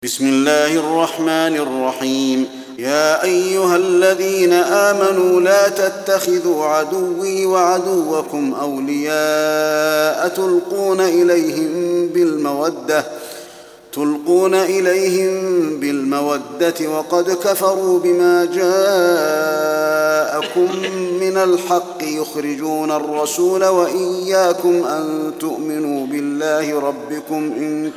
بسم الله الرحمن الرحيم. يا أيها الذين آمنوا لا تتخذوا عدوي وعدوكم أولياء تلقون إليهم بالمودة وقد كفروا بما جاءكم من الحق يخرجون الرسول وإياكم أن تؤمنوا بالله ربكم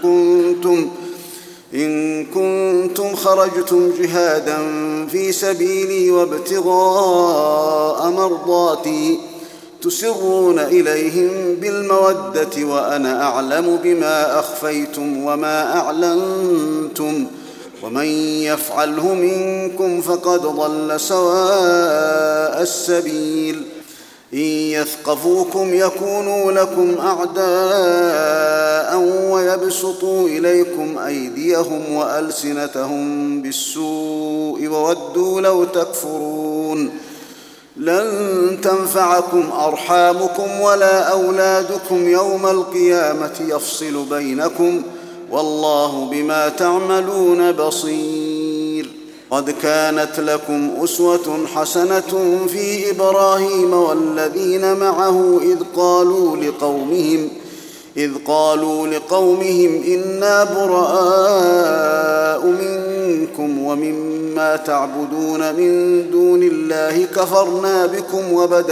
إن كنتم خرجتم جهادا في سبيلي وابتغاء مرضاتي تسرون إليهم بالمودة وأنا أعلم بما أخفيتم وما أعلنتم ومن يفعله منكم فقد ضل سواء السبيل. إن يثقفوكم يكونوا لكم أعداء ويبسطوا إليكم أيديهم وألسنتهم بالسوء وودوا لو تكفرون. لن تنفعكم أرحامكم ولا أولادكم يوم القيامة يفصل بينكم والله بما تعملون بصير. قد كانت لكم أسوة حسنة في إبراهيم والذين معه إذ قالوا لقومهم إنا براء منكم ومما تعبدون من دون الله كفرنا بكم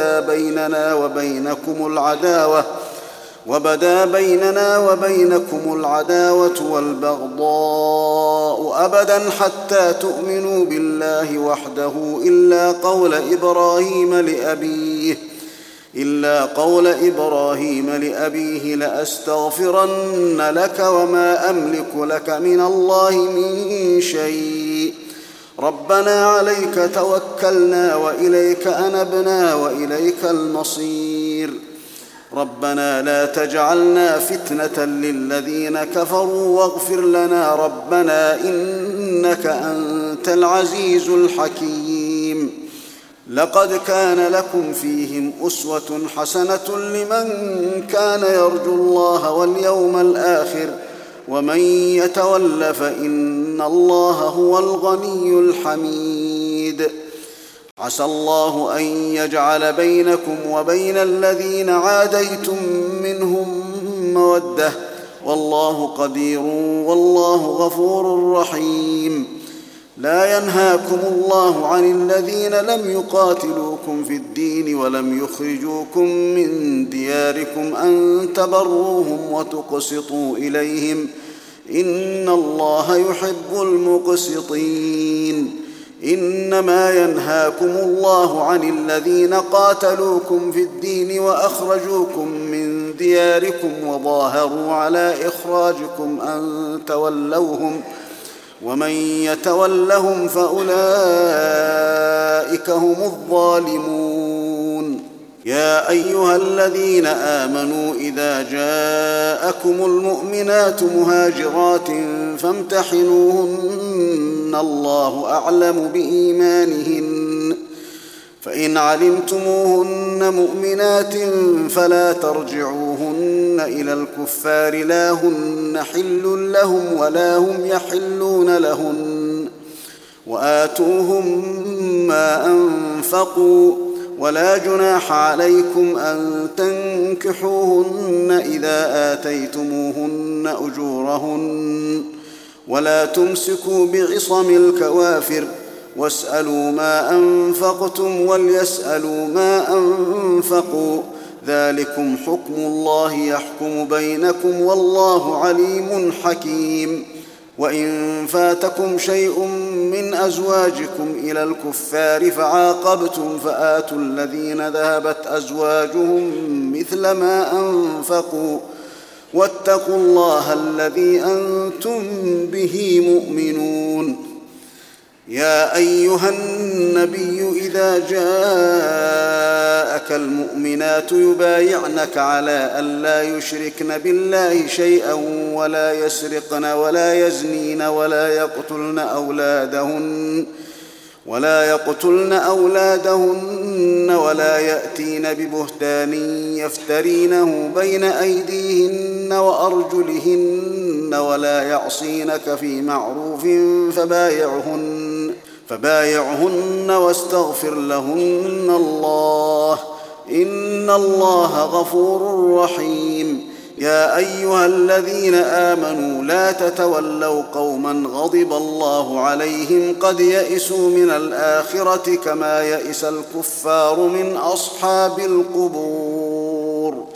وبدا بيننا وبينكم العداوة والبغضاء أبدا حتى تؤمنوا بالله وحده إلا قول إبراهيم لأبيه لأستغفرن لك وما أملك لك من الله من شيء ربنا عليك توكلنا وإليك أنبنا وإليك المصير. ربنا لا تجعلنا فتنة للذين كفروا واغفر لنا ربنا إنك أنت العزيز الحكيم. لقد كان لكم فيهم أسوة حسنة لمن كان يرجو الله واليوم الآخر ومن يتول فإن الله هو الغني الحميد. عسى الله أن يجعل بينكم وبين الذين عاديتم منهم مودة والله قدير والله غفور رحيم. لا ينهاكم الله عن الذين لم يقاتلوكم في الدين ولم يخرجوكم من دياركم أن تبروهم وتقسطوا إليهم إن الله يحب المقسطين. إنما ينهاكم الله عن الذين قاتلوكم في الدين وأخرجوكم من دياركم وظاهروا على إخراجكم أن تولوهم ومن يتولهم فأولئك هم الظالمون. يا أيها الذين آمنوا إذا جاءكم المؤمنات مهاجرات فامتحنوهن الله أعلم بإيمانهن فإن علمتموهن مؤمنات فلا ترجعوهن إلى الكفار لا هن حل لهم ولا هم يحلون لهن وآتوهم ما أنفقوا ولا جناح عليكم أن تنكحوهن إذا آتيتموهن أجورهن ولا تمسكوا بعصم الكوافر واسألوا ما أنفقتم وليسألوا ما أنفقوا ذلكم حكم الله يحكم بينكم والله عليم حكيم. وإن فاتكم شيء من أزواجكم إلى الكفار فعاقبتم فآتوا الذين ذهبت أزواجهم مثل ما أنفقوا واتقوا الله الذي أنتم به مؤمنون. يا أيها النبي إذا جاءك المؤمنات يبايعنك على ألا يشركن بالله شيئا ولا يسرقن ولا يزنين ولا يقتلن أولادهن ولا يأتين ببهتان يفترينه بين أيديهن وأرجلهن ولا يعصينك في معروف فبايعهن واستغفر لهن الله إن الله غفور رحيم. يا أيها الذين آمنوا لا تتولوا قوما غضب الله عليهم قد يئسوا من الآخرة كما يئس الكفار من أصحاب القبور.